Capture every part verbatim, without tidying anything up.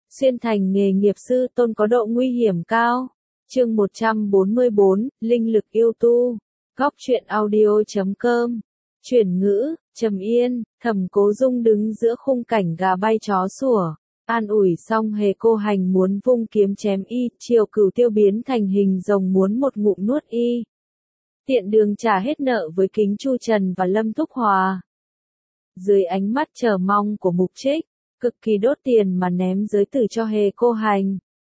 Xuyên thành nghề nghiệp sư tôn có độ nguy hiểm cao. Chương một trăm bốn mươi bốn, Linh lực yêu tu. Góc truyện audio chấm com. Chuyển ngữ, Trầm Yên, Thẩm Cố Dung đứng giữa khung cảnh gà bay chó sủa. An ủi xong Hề Cô Hành muốn vung kiếm chém y, Triều Cửu Tiêu biến thành hình rồng muốn một ngụm nuốt y. Tiện đường trả hết nợ với Kính Chu Trần và Lâm Thúc Hòa. Dưới ánh mắt chờ mong của Mục Trích, cực kỳ đốt tiền mà ném giới tử cho Hề Cô Hành.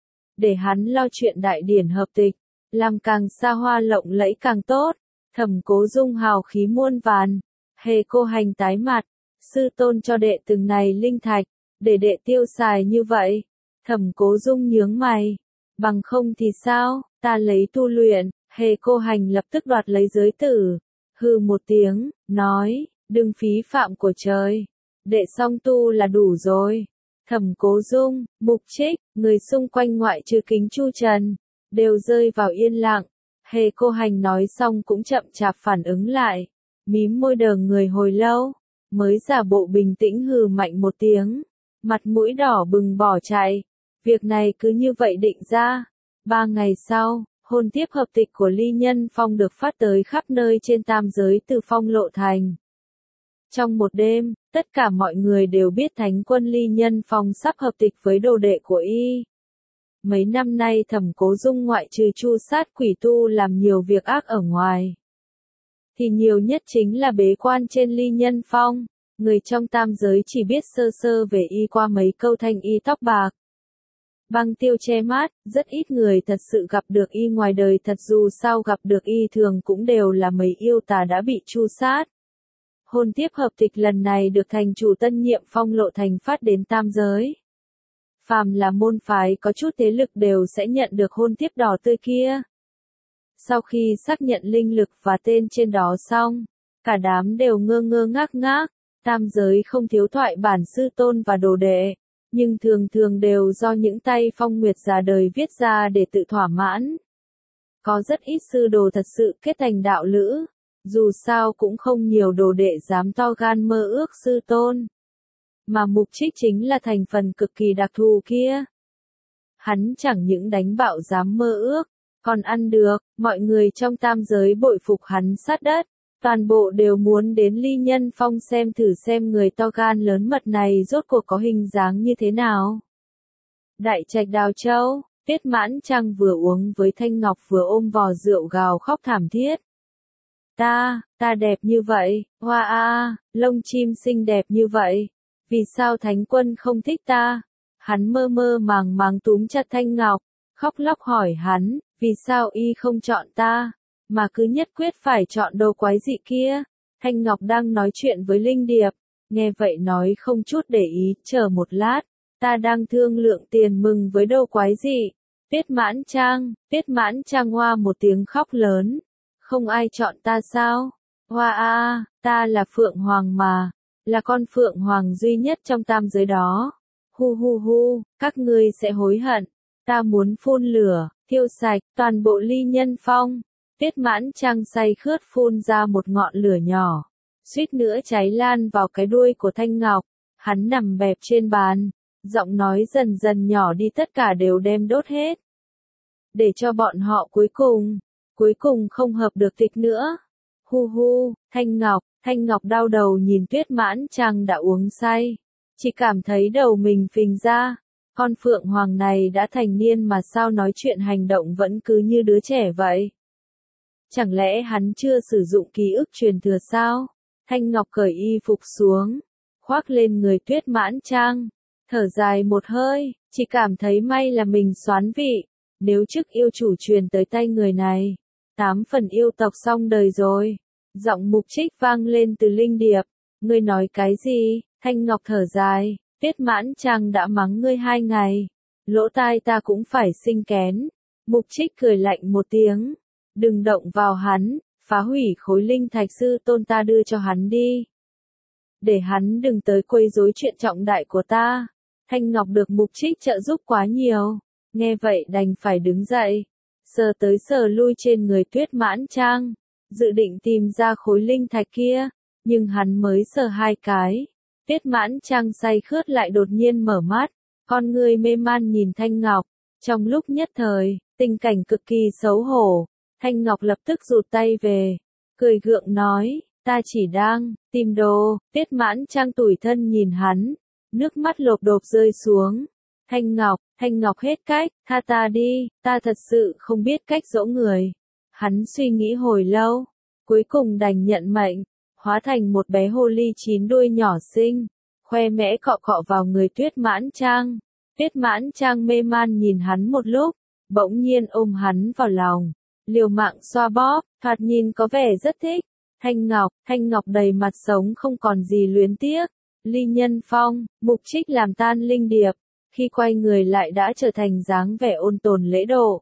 Để hắn lo chuyện đại điển hợp tịch, làm càng xa hoa lộng lẫy càng tốt. Thẩm Cố Dung hào khí muôn vàn. Hề Cô Hành tái mặt, sư tôn cho đệ từng này linh thạch, để đệ tiêu xài như vậy. Thẩm Cố Dung nhướng mày, bằng không thì sao, ta lấy tu luyện. Hề Cô Hành lập tức đoạt lấy giới tử, hừ một tiếng, nói, đừng phí phạm của trời, đệ xong tu là đủ rồi. Thẩm Cố Dung, Mục Trích, người xung quanh ngoại trừ Kính Chu Trần, đều rơi vào yên lặng. Hề Cô Hành nói xong cũng chậm chạp phản ứng lại, mím môi đờ người hồi lâu, mới giả bộ bình tĩnh hừ mạnh một tiếng, mặt mũi đỏ bừng bỏ chạy. Việc này cứ như vậy định ra. Ba ngày sau, hôn tiếp hợp tịch của Ly Nhân Phong được phát tới khắp nơi trên tam giới từ Phong Lộ Thành. Trong một đêm, tất cả mọi người đều biết Thánh Quân Ly Nhân Phong sắp hợp tịch với đồ đệ của y. Mấy năm nay Thẩm Cố Dung ngoại trừ chu sát quỷ tu làm nhiều việc ác ở ngoài, thì nhiều nhất chính là bế quan trên Ly Nhân Phong. Người trong tam giới chỉ biết sơ sơ về y qua mấy câu thanh y tóc bạc, băng tiêu che mát, rất ít người thật sự gặp được y ngoài đời thật, dù sao gặp được y thường cũng đều là mấy yêu tà đã bị chu sát. Hôn tiếp hợp tịch lần này được thành chủ tân nhiệm Phong Lộ Thành phát đến tam giới. Phàm là môn phái có chút thế lực đều sẽ nhận được hôn tiếp đỏ tươi kia. Sau khi xác nhận linh lực và tên trên đó xong, cả đám đều ngơ ngơ ngác ngác. Tam giới không thiếu thoại bản sư tôn và đồ đệ, nhưng thường thường đều do những tay Phong Nguyệt già đời viết ra để tự thỏa mãn. Có rất ít sư đồ thật sự kết thành đạo lữ, dù sao cũng không nhiều đồ đệ dám to gan mơ ước sư tôn. Mà Mục Trích chính là thành phần cực kỳ đặc thù kia. Hắn chẳng những đánh bạo dám mơ ước, còn ăn được. Mọi người trong tam giới bội phục hắn sát đất. Toàn bộ đều muốn đến Ly Nhân Phong xem thử xem người to gan lớn mật này rốt cuộc có hình dáng như thế nào. Đại trạch Đào Châu, Tiết Mãn Trăng vừa uống với Thanh Ngọc vừa ôm vò rượu gào khóc thảm thiết. Ta, ta đẹp như vậy, hoa a, lông chim xinh đẹp như vậy, vì sao Thánh Quân không thích ta? Hắn mơ mơ màng màng túm chặt Thanh Ngọc, khóc lóc hỏi hắn, vì sao y không chọn ta, mà cứ nhất quyết phải chọn đồ quái dị kia. Thanh Ngọc đang nói chuyện với Linh Điệp, nghe vậy nói không chút để ý, chờ một lát, ta đang thương lượng tiền mừng với đồ quái dị. Tiết Mãn Trang, Tiết Mãn Trang hoa một tiếng khóc lớn, không ai chọn ta sao? Hoa a, ta là Phượng Hoàng mà, là con Phượng Hoàng duy nhất trong tam giới đó. Hu hu hu, các ngươi sẽ hối hận, ta muốn phun lửa, thiêu sạch toàn bộ Ly Nhân Phong. Tiết Mãn Trang say khướt phun ra một ngọn lửa nhỏ, suýt nữa cháy lan vào cái đuôi của Thanh Ngọc. Hắn nằm bẹp trên bàn, giọng nói dần dần nhỏ đi, tất cả đều đem đốt hết, để cho bọn họ cuối cùng, cuối cùng không hợp được tịch nữa. Hu hu, Thanh Ngọc, Thanh Ngọc đau đầu nhìn Tiết Mãn Trang đã uống say, chỉ cảm thấy đầu mình phình ra. Con Phượng Hoàng này đã thành niên mà sao nói chuyện hành động vẫn cứ như đứa trẻ vậy? Chẳng lẽ hắn chưa sử dụng ký ức truyền thừa sao? Thanh Ngọc cởi y phục xuống, khoác lên người Tiết Mãn Trang, thở dài một hơi, chỉ cảm thấy may là mình xoán vị. Nếu chức yêu chủ truyền tới tay người này, tám phần yêu tộc xong đời rồi. Giọng Mục Trích vang lên từ Linh Điệp, ngươi nói cái gì? Thanh Ngọc thở dài, Tiết Mãn Trang đã mắng ngươi hai ngày, lỗ tai ta cũng phải sinh kén. Mục Trích cười lạnh một tiếng, đừng động vào hắn, phá hủy khối linh thạch sư tôn ta đưa cho hắn đi, để hắn đừng tới quấy rối chuyện trọng đại của ta. Thanh Ngọc được Mục Trích trợ giúp quá nhiều, nghe vậy đành phải đứng dậy, sờ tới sờ lui trên người Tiết Mãn Trang, dự định tìm ra khối linh thạch kia, nhưng hắn mới sờ hai cái, Tiết Mãn Trang say khướt lại đột nhiên mở mắt, con người mê man nhìn Thanh Ngọc, trong lúc nhất thời, tình cảnh cực kỳ xấu hổ, Thanh Ngọc lập tức rụt tay về, cười gượng nói, ta chỉ đang tìm đồ. Tiết Mãn Trang tủi thân nhìn hắn, nước mắt lộp độp rơi xuống. Thanh Ngọc, Thanh Ngọc hết cách, tha ta đi, ta thật sự không biết cách dỗ người. Hắn suy nghĩ hồi lâu, cuối cùng đành nhận mệnh, hóa thành một bé hồ ly chín đuôi nhỏ xinh, khoe mẽ cọ cọ vào người Tuyết Mãn Trang. Tuyết Mãn Trang mê man nhìn hắn một lúc, bỗng nhiên ôm hắn vào lòng, liều mạng xoa bóp, thoạt nhìn có vẻ rất thích. Thanh Ngọc, Thanh Ngọc đầy mặt sống không còn gì luyến tiếc. Ly Nhân Phong, Mục Trích làm tan linh điệp, khi quay người lại đã trở thành dáng vẻ ôn tồn lễ độ.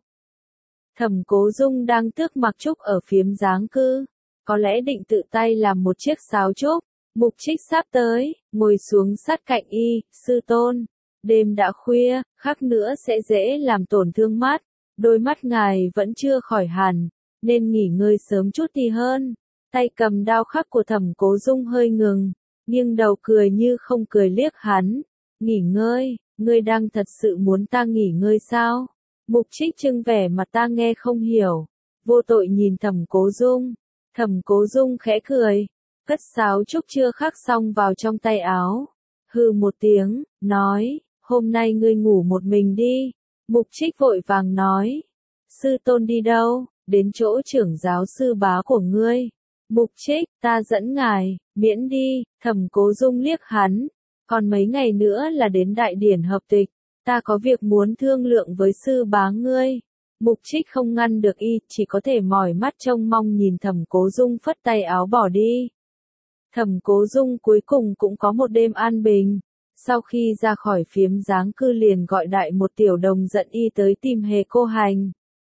Thẩm Cố Dung đang tước mặc trúc ở phiếm giáng cư, có lẽ định tự tay làm một chiếc sáo trúc. Mục Trích sắp tới, ngồi xuống sát cạnh y, sư tôn. Đêm đã khuya, khắc nữa sẽ dễ làm tổn thương mắt, đôi mắt ngài vẫn chưa khỏi hẳn, nên nghỉ ngơi sớm chút thì hơn. Tay cầm đao khắc của Thẩm Cố Dung hơi ngừng, nghiêng đầu cười như không cười liếc hắn. Nghỉ ngơi, ngươi đang thật sự muốn ta nghỉ ngơi sao? Mục Trích trưng vẻ mặt ta nghe không hiểu, vô tội nhìn Thẩm Cố Dung. Thẩm Cố Dung khẽ cười, cất sáo trúc chưa khắc xong vào trong tay áo. Hừ một tiếng, nói, hôm nay ngươi ngủ một mình đi. Mục Trích vội vàng nói, sư tôn đi đâu? Đến chỗ trưởng giáo sư bá của ngươi. Mục Trích, ta dẫn ngài, miễn đi. Thẩm Cố Dung liếc hắn, còn mấy ngày nữa là đến đại điển hợp tịch, ta có việc muốn thương lượng với sư bá ngươi. Mục Trích không ngăn được y, chỉ có thể mỏi mắt trông mong nhìn Thẩm Cố Dung phất tay áo bỏ đi. Thẩm Cố Dung cuối cùng cũng có một đêm an bình, sau khi ra khỏi phiếm giáng cư liền gọi đại một tiểu đồng dẫn y tới tìm Hề Cô Hành.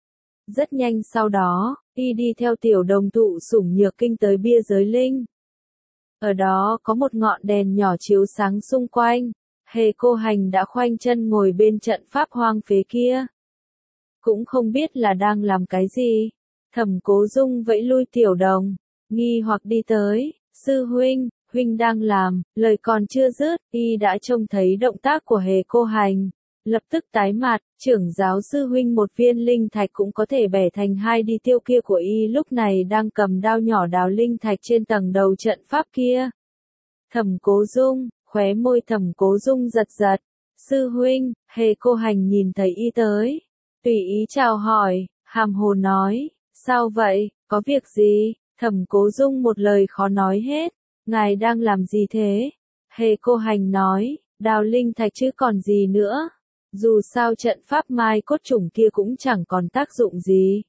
Rất nhanh sau đó, y đi theo tiểu đồng thụ sủng nhược kinh tới bia giới linh. Ở đó có một ngọn đèn nhỏ chiếu sáng xung quanh, Hề Cô Hành đã khoanh chân ngồi bên trận pháp hoang phế kia. Cũng không biết là đang làm cái gì. Thẩm Cố Dung vẫy lui tiểu đồng, nghi hoặc đi tới, sư huynh, huynh đang làm, lời còn chưa dứt, y đã trông thấy động tác của Hề Cô Hành. Lập tức tái mặt, trưởng giáo sư huynh một viên linh thạch cũng có thể bẻ thành hai đi tiêu kia của y lúc này đang cầm đao nhỏ đào linh thạch trên tầng đầu trận pháp kia. Thẩm Cố Dung, khóe môi Thẩm Cố Dung giật giật, sư huynh. Hề Cô Hành nhìn thấy y tới, tùy ý chào hỏi, hàm hồ nói, sao vậy, có việc gì? Thẩm Cố Dung một lời khó nói hết, ngài đang làm gì thế? Hề Cô Hành nói, đào linh thạch chứ còn gì nữa. Dù sao trận pháp mai cốt chủng kia cũng chẳng còn tác dụng gì.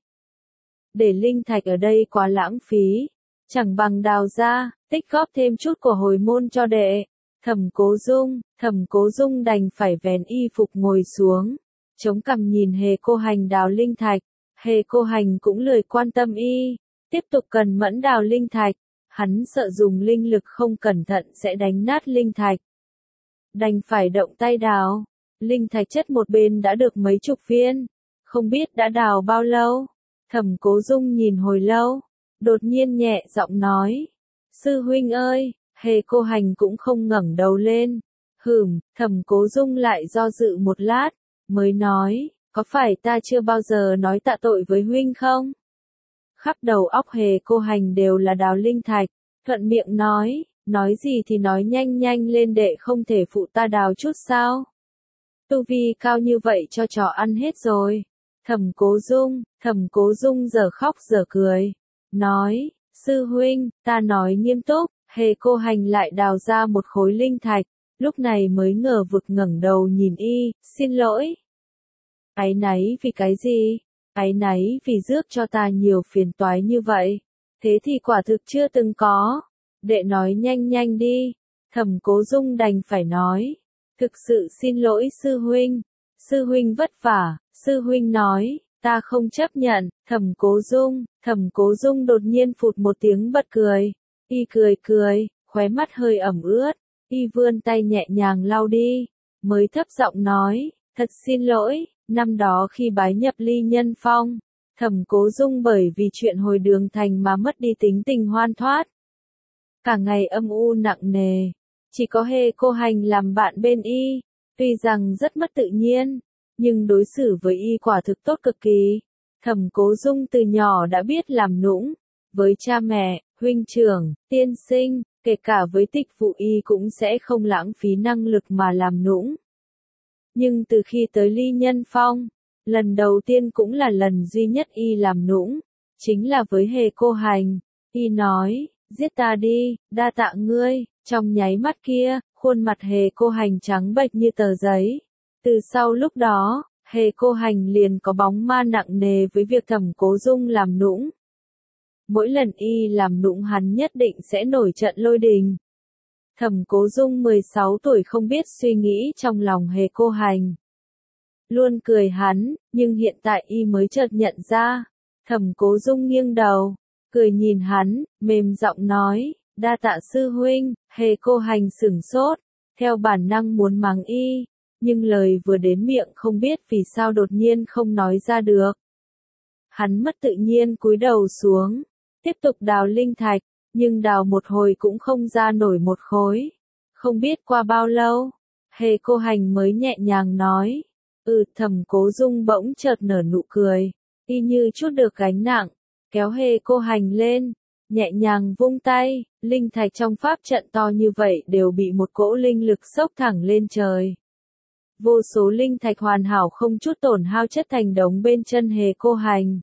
Để linh thạch ở đây quá lãng phí, chẳng bằng đào ra, tích góp thêm chút của hồi môn cho đệ. Thẩm Cố Dung, Thẩm Cố Dung đành phải vén y phục ngồi xuống, chống cằm nhìn Hề Cô Hành đào linh thạch. Hề Cô Hành cũng lười quan tâm y, tiếp tục cần mẫn đào linh thạch, hắn sợ dùng linh lực không cẩn thận sẽ đánh nát linh thạch. Đành phải động tay đào. Linh thạch chất một bên đã được mấy chục viên, không biết đã đào bao lâu. Thẩm Cố Dung nhìn hồi lâu, đột nhiên nhẹ giọng nói, sư huynh ơi. Hề Cô Hành cũng không ngẩng đầu lên. Hửm, Thẩm Cố Dung lại do dự một lát, mới nói, có phải ta chưa bao giờ nói tạ tội với huynh không? Khắp đầu óc Hề Cô Hành đều là đào linh thạch, thuận miệng nói, nói gì thì nói nhanh nhanh lên đệ không thể phụ ta đào chút sao? Tu vi cao như vậy cho trò ăn hết rồi. Thẩm Cố Dung, Thẩm Cố Dung giờ khóc giờ cười, nói, sư huynh, ta nói nghiêm túc. Hề Cô Hành lại đào ra một khối linh thạch, lúc này mới ngờ vực ngẩng đầu nhìn y, xin lỗi. Áy náy vì cái gì? Áy náy vì rước cho ta nhiều phiền toái như vậy. Thế thì quả thực chưa từng có. Đệ nói nhanh nhanh đi. Thẩm Cố Dung đành phải nói. Thực sự xin lỗi sư huynh. Sư huynh vất vả. Sư huynh nói, ta không chấp nhận. Thẩm Cố Dung, Thẩm Cố Dung đột nhiên phụt một tiếng bật cười. Y cười cười, khóe mắt hơi ẩm ướt. Y vươn tay nhẹ nhàng lau đi, mới thấp giọng nói, thật xin lỗi, năm đó khi bái nhập Ly Nhân Phong, Thẩm Cố Dung bởi vì chuyện hồi đường thành mà mất đi tính tình hoan thoát. Cả ngày âm u nặng nề, chỉ có Hề Cô Hành làm bạn bên y, Tuy rằng rất mất tự nhiên, nhưng đối xử với y quả thực tốt cực kỳ. Thẩm Cố Dung từ nhỏ đã biết làm nũng, với cha mẹ, huynh trưởng, tiên sinh, kể cả với Tịch Vụ y cũng sẽ không lãng phí năng lực mà làm nũng. Nhưng từ khi tới Ly Nhân Phong, lần đầu tiên cũng là lần duy nhất y làm nũng, chính là với Hề Cô Hành. Y nói, giết ta đi, đa tạ ngươi. Trong nháy mắt kia, khuôn mặt Hề Cô Hành trắng bệch như tờ giấy. Từ sau lúc đó, Hề Cô Hành liền có bóng ma nặng nề với việc Thẩm Cố Dung làm nũng. Mỗi lần y làm nũng hắn nhất định sẽ nổi trận lôi đình. Thẩm Cố Dung mười sáu tuổi không biết suy nghĩ trong lòng Hề Cô Hành. Luôn cười hắn, nhưng hiện tại y mới chợt nhận ra. Thẩm Cố Dung nghiêng đầu, cười nhìn hắn, mềm giọng nói, đa tạ sư huynh. Hề Cô Hành sửng sốt, theo bản năng muốn mắng y, nhưng lời vừa đến miệng không biết vì sao đột nhiên không nói ra được. Hắn mất tự nhiên cúi đầu xuống, tiếp tục đào linh thạch, nhưng đào một hồi cũng không ra nổi một khối. Không biết qua bao lâu, Hề Cô Hành mới nhẹ nhàng nói, ừ. Thẩm Cố Dung bỗng chợt nở nụ cười, y như chút được gánh nặng, kéo Hề Cô Hành lên, nhẹ nhàng vung tay, linh thạch trong pháp trận to như vậy đều bị một cỗ linh lực xốc thẳng lên trời. Vô số linh thạch hoàn hảo không chút tổn hao chất thành đống bên chân Hề Cô Hành.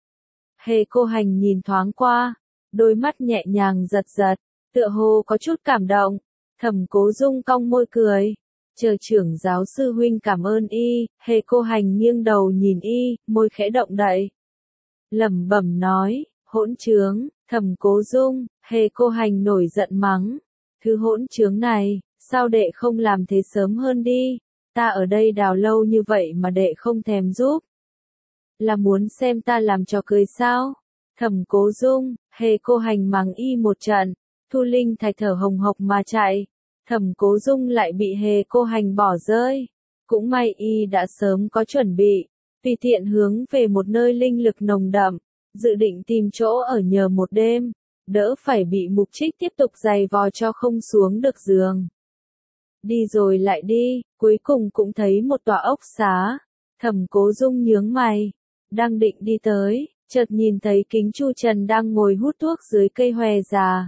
Hề Cô Hành nhìn thoáng qua, đôi mắt nhẹ nhàng giật giật, tựa hồ có chút cảm động. Thẩm Cố Dung cong môi cười, chờ trưởng giáo sư huynh cảm ơn y. Hề Cô Hành nghiêng đầu nhìn y, môi khẽ động đậy, lẩm bẩm nói, hỗn trướng. Thẩm Cố Dung. Hề Cô Hành nổi giận mắng, thứ hỗn trướng này, sao đệ không làm thế sớm hơn đi, ta ở đây đào lâu như vậy mà đệ không thèm giúp. Là muốn xem ta làm trò cười sao? Thẩm Cố Dung. Hề Cô Hành mắng y một trận, thu linh thạch thở hồng hộc mà chạy. Thẩm Cố Dung lại bị Hề Cô Hành bỏ rơi. Cũng may y đã sớm có chuẩn bị, tùy tiện hướng về một nơi linh lực nồng đậm, dự định tìm chỗ ở nhờ một đêm, đỡ phải bị Mục Trích tiếp tục giày vò cho không xuống được giường. Đi rồi lại đi, cuối cùng cũng thấy một tòa ốc xá. Thẩm Cố Dung nhướng mày, đang định đi tới, chợt nhìn thấy Kính Chu Trần đang ngồi hút thuốc dưới cây hòe già.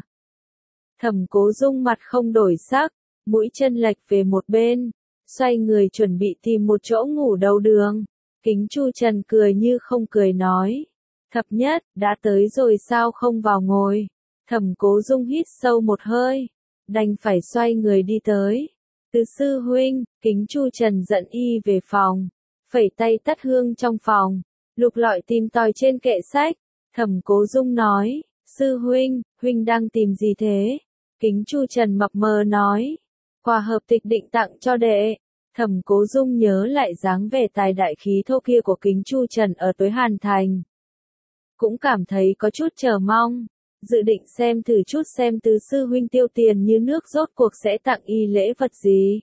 Thẩm Cố Dung mặt không đổi sắc, mũi chân lệch về một bên, xoay người chuẩn bị tìm một chỗ ngủ đầu đường. Kính Chu Trần cười như không cười nói, Thập Nhất, đã tới rồi sao không vào ngồi. Thẩm Cố Dung hít sâu một hơi, đành phải xoay người đi tới. Từ sư huynh. Kính Chu Trần dẫn y về phòng, phẩy tay tắt hương trong phòng, lục lọi tìm tòi trên kệ sách. Thẩm Cố Dung nói, sư huynh, huynh đang tìm gì thế? Kính Chu Trần mập mờ nói, quà hợp tịch định tặng cho đệ. Thẩm Cố Dung nhớ lại dáng vẻ tài đại khí thô kia của Kính Chu Trần ở Tối Hàn Thành, cũng cảm thấy có chút chờ mong, dự định xem thử chút xem tứ sư huynh tiêu tiền như nước rốt cuộc sẽ tặng y lễ vật gì.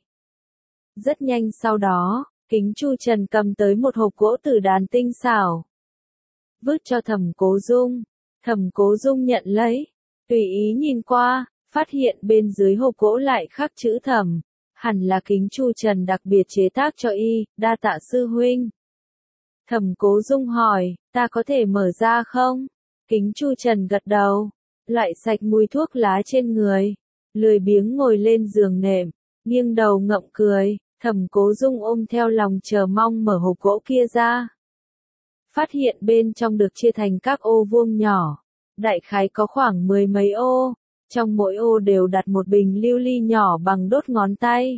Rất nhanh sau đó, Kính Chu Trần cầm tới một hộp gỗ tử đàn tinh xảo, vứt cho Thẩm Cố Dung. Thẩm Cố Dung nhận lấy, tùy ý nhìn qua, phát hiện bên dưới hộp gỗ lại khắc chữ Thẩm, hẳn là Kính Chu Trần đặc biệt chế tác cho y, đa tạ sư huynh. Thẩm Cố Dung hỏi, ta có thể mở ra không? Kính Chu Trần gật đầu, lại sạch mùi thuốc lá trên người, lười biếng ngồi lên giường nệm, nghiêng đầu ngậm cười. Thẩm Cố Dung ôm theo lòng chờ mong mở hộp gỗ kia ra. Phát hiện bên trong được chia thành các ô vuông nhỏ, đại khái có khoảng mười mấy ô, trong mỗi ô đều đặt một bình lưu ly nhỏ bằng đốt ngón tay.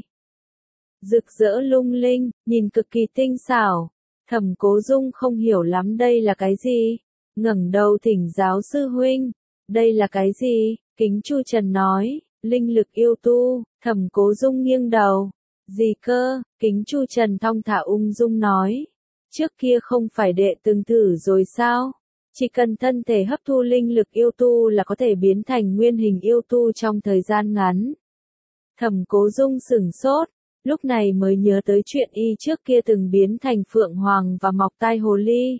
Rực rỡ lung linh, nhìn cực kỳ tinh xảo. Thẩm Cố Dung không hiểu lắm đây là cái gì, ngẩng đầu thỉnh giáo sư huynh, đây là cái gì? Kính Chu Trần nói, linh lực yêu tu. Thẩm Cố Dung nghiêng đầu, gì cơ? Kính Chu Trần thong thả ung dung nói, trước kia không phải đệ từng thử rồi sao? Chỉ cần thân thể hấp thu linh lực yêu tu là có thể biến thành nguyên hình yêu tu trong thời gian ngắn. Thẩm Cố Dung sửng sốt, lúc này mới nhớ tới chuyện y trước kia từng biến thành phượng hoàng và mọc tai hồ ly.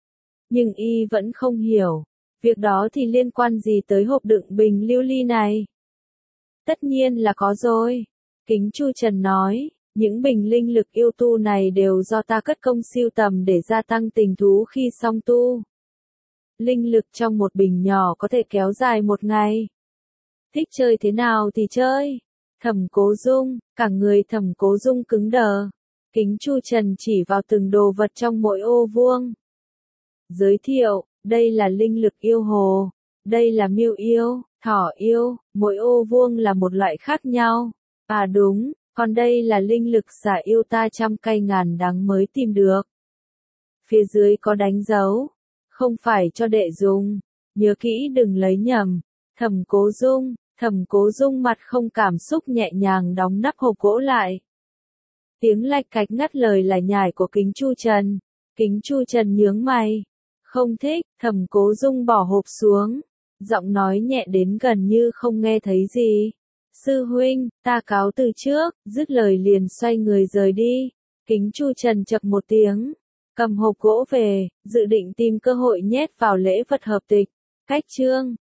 Nhưng y vẫn không hiểu, việc đó thì liên quan gì tới hộp đựng bình lưu ly này? Tất nhiên là có rồi. Kính Chu Trần nói, Những bình linh lực yêu tu này đều do ta cất công sưu tầm để gia tăng tình thú khi song tu. Linh lực trong một bình nhỏ có thể kéo dài một ngày. Thích chơi thế nào thì chơi. Thẩm Cố Dung, cả người Thẩm Cố Dung cứng đờ. Kính Chu Trần chỉ vào từng đồ vật trong mỗi ô vuông. Giới thiệu, đây là linh lực yêu hồ, đây là miêu yêu, thỏ yêu, mỗi ô vuông là một loại khác nhau. À đúng, còn đây là linh lực xả yêu ta trăm cây ngàn đắng mới tìm được. Phía dưới có đánh dấu, không phải cho đệ dùng, nhớ kỹ đừng lấy nhầm. Thẩm Cố Dung, Thẩm Cố Dung mặt không cảm xúc nhẹ nhàng đóng nắp hộp gỗ lại. Tiếng lạch cạch ngắt lời lại nhải của Kính Chu Trần. Kính Chu Trần nhướng mày. Không thích, Thẩm Cố Dung bỏ hộp xuống. Giọng nói nhẹ đến gần như không nghe thấy gì. Sư huynh, ta cáo từ trước, dứt lời liền xoay người rời đi. Kính Chu Trần chập một tiếng. Cầm hộp gỗ về, dự định tìm cơ hội nhét vào lễ vật hợp tịch. Cách chương.